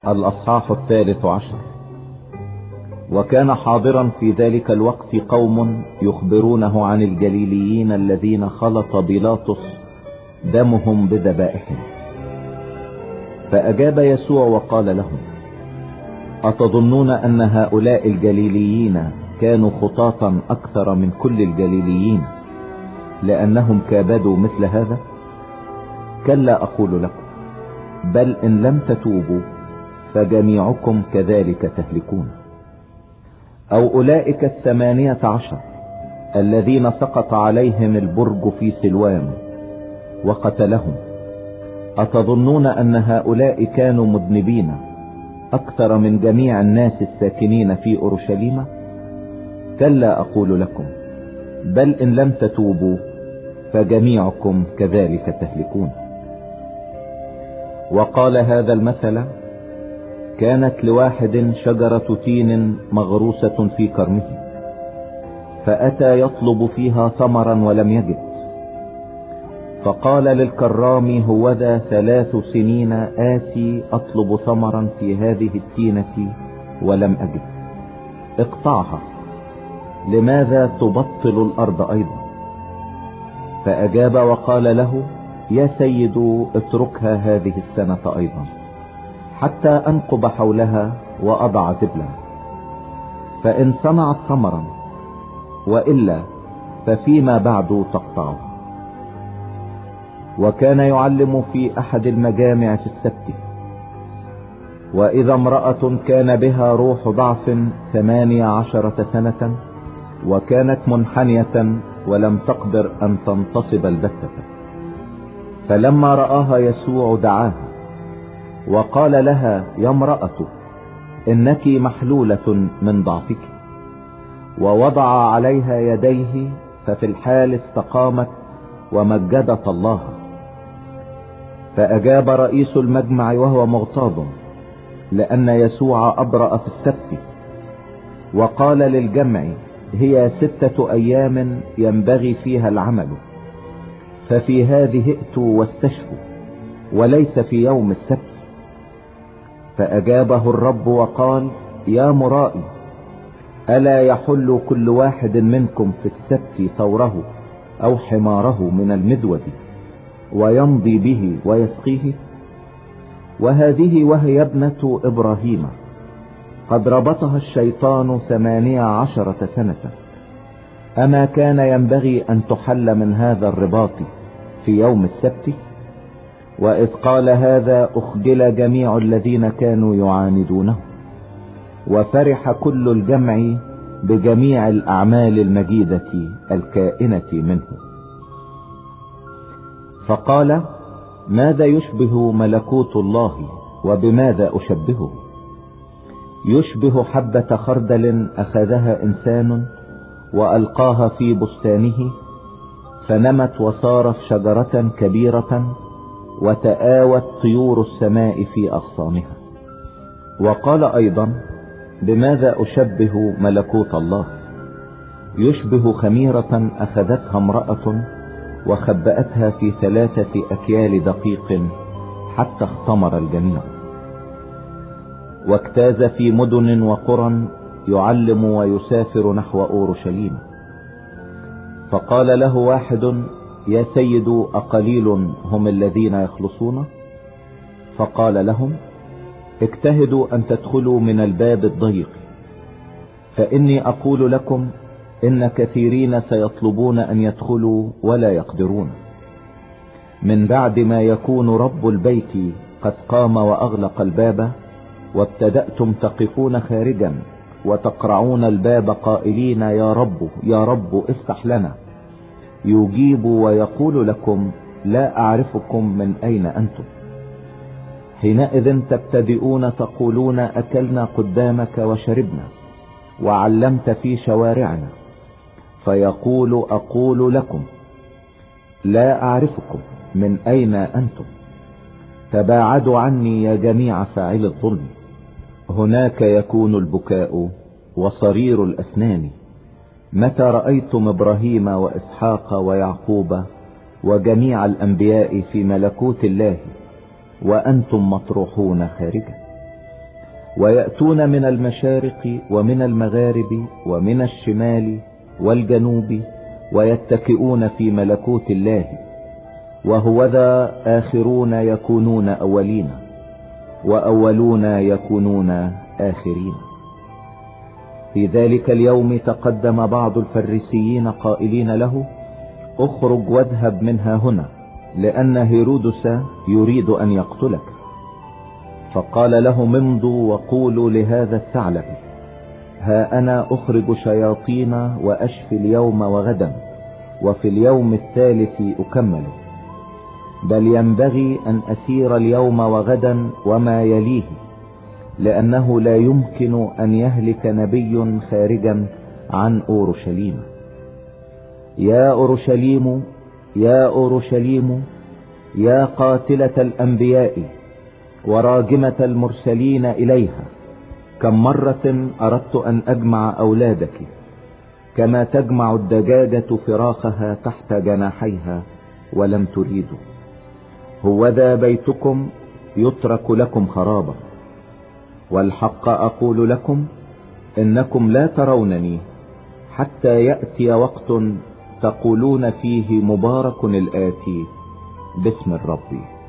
الأصحاح 13. وكان حاضرا في ذلك الوقت قوم يخبرونه عن الجليليين الذين خلط بيلاطس دمهم بذبائحهم. فأجاب يسوع وقال لهم: أتظنون أن هؤلاء الجليليين كانوا خطاة أكثر من كل الجليليين لأنهم كابدوا مثل هذا؟ كلا أقول لكم، بل إن لم تتوبوا فجميعكم كذلك تهلكون. أو أولئك 18 الذين سقط عليهم البرج في سلوام وقتلهم، أتظنون أن هؤلاء كانوا مذنبين أكثر من جميع الناس الساكنين في أورشليم؟ كلا أقول لكم، بل إن لم تتوبوا فجميعكم كذلك تهلكون. وقال هذا المثل: كانت لواحد شجرة تين مغروسة في كرمه، فأتى يطلب فيها ثمرا ولم يجد، فقال للكرام: هوذا 3 سنين آتي أطلب ثمرا في هذه التينة ولم أجد، اقطعها، لماذا تبطل الأرض أيضا؟ فأجاب وقال له: يا سيد، اتركها هذه السنة أيضا حتى أنقب حولها وأضع زبلا، فإن صنعت ثمرا، وإلا ففيما بعد تقطعها. وكان يعلم في أحد المجامع في السبت، وإذا امرأة كان بها روح ضعف 18 سنة، وكانت منحنية ولم تقدر أن تنتصب البتة. فلما رآها يسوع دعاها وقال لها: يا امرأة، إنك محلولة من ضعفك. ووضع عليها يديه، ففي الحال استقامت ومجدت الله. فأجاب رئيس المجمع وهو مغتاظ لأن يسوع أبرأ في السبت، وقال للجمع: هي 6 أيام ينبغي فيها العمل، ففي هذه ائتوا واستشفوا، وليس في يوم السبت. فأجابه الرب وقال: يا مرائي، ألا يحل كل واحد منكم في السبت ثوره أو حماره من المذود ويمضي به ويسقيه؟ وهذه وهي ابنة إبراهيم، قد ربطها الشيطان 18 سنة، أما كان ينبغي أن تحل من هذا الرباط في يوم السبت؟ وإذ قال هذا أخجل جميع الذين كانوا يعاندونه، وفرح كل الجمع بجميع الأعمال المجيدة الكائنة منه. فقال: ماذا يشبه ملكوت الله وبماذا أشبهه؟ يشبه حبة خردل أخذها إنسان وألقاها في بستانه، فنمت وصارت شجرة كبيرة، وتآوت طيور السماء في أغصانها. وقال أيضا: بماذا أشبه ملكوت الله؟ يشبه خميرة أخذتها امرأة وخبأتها في 3 أكيال دقيق حتى اختمر الجميع. واجتاز في مدن وقرى يعلم ويسافر نحو أورشليم. فقال له واحد: يا سيد، أقليل هم الذين يخلصون؟ فقال لهم: اجتهدوا أن تدخلوا من الباب الضيق، فإني أقول لكم إن كثيرين سيطلبون أن يدخلوا ولا يقدرون. من بعد ما يكون رب البيت قد قام وأغلق الباب، وابتدأتم تقفون خارجا وتقرعون الباب قائلين: يا رب، يا رب، افتح لنا، يجيب ويقول لكم: لا أعرفكم، من أين أنتم؟ حينئذ تبتدئون تقولون: أكلنا قدامك وشربنا وعلمت في شوارعنا. فيقول: أقول لكم، لا أعرفكم، من أين أنتم؟ تباعدوا عني يا جميع فاعل الظلم. هناك يكون البكاء وصرير الأسنان، متى رأيتم إبراهيم وإسحاق ويعقوب وجميع الأنبياء في ملكوت الله وأنتم مطروحون خارجا. ويأتون من المشارق ومن المغارب ومن الشمال والجنوب ويتكئون في ملكوت الله. وهوذا آخرون يكونون أولين، وأولون يكونون آخرين. في ذلك اليوم تقدم بعض الفريسيين قائلين له: اخرج واذهب منها هنا، لأن هيرودس يريد أن يقتلك. فقال لهم: امضوا وقولوا لهذا الثعلب: ها أنا أخرج شياطين وأشفي اليوم وغدا، وفي اليوم الثالث أكمل. بل ينبغي أن أسير اليوم وغدا وما يليه، لأنه لا يمكن أن يهلك نبي خارجا عن أورشليم. يا أورشليم يا أورشليم، يا قاتلة الأنبياء وراجمة المرسلين إليها، كم مرة أردت أن أجمع أولادك كما تجمع الدجاجة فراخها تحت جناحيها ولم تريدوا. هوذا بيتكم يترك لكم خرابا. والحق أقول لكم إنكم لا ترونني حتى يأتي وقت تقولون فيه: مبارك الآتي باسم الرب.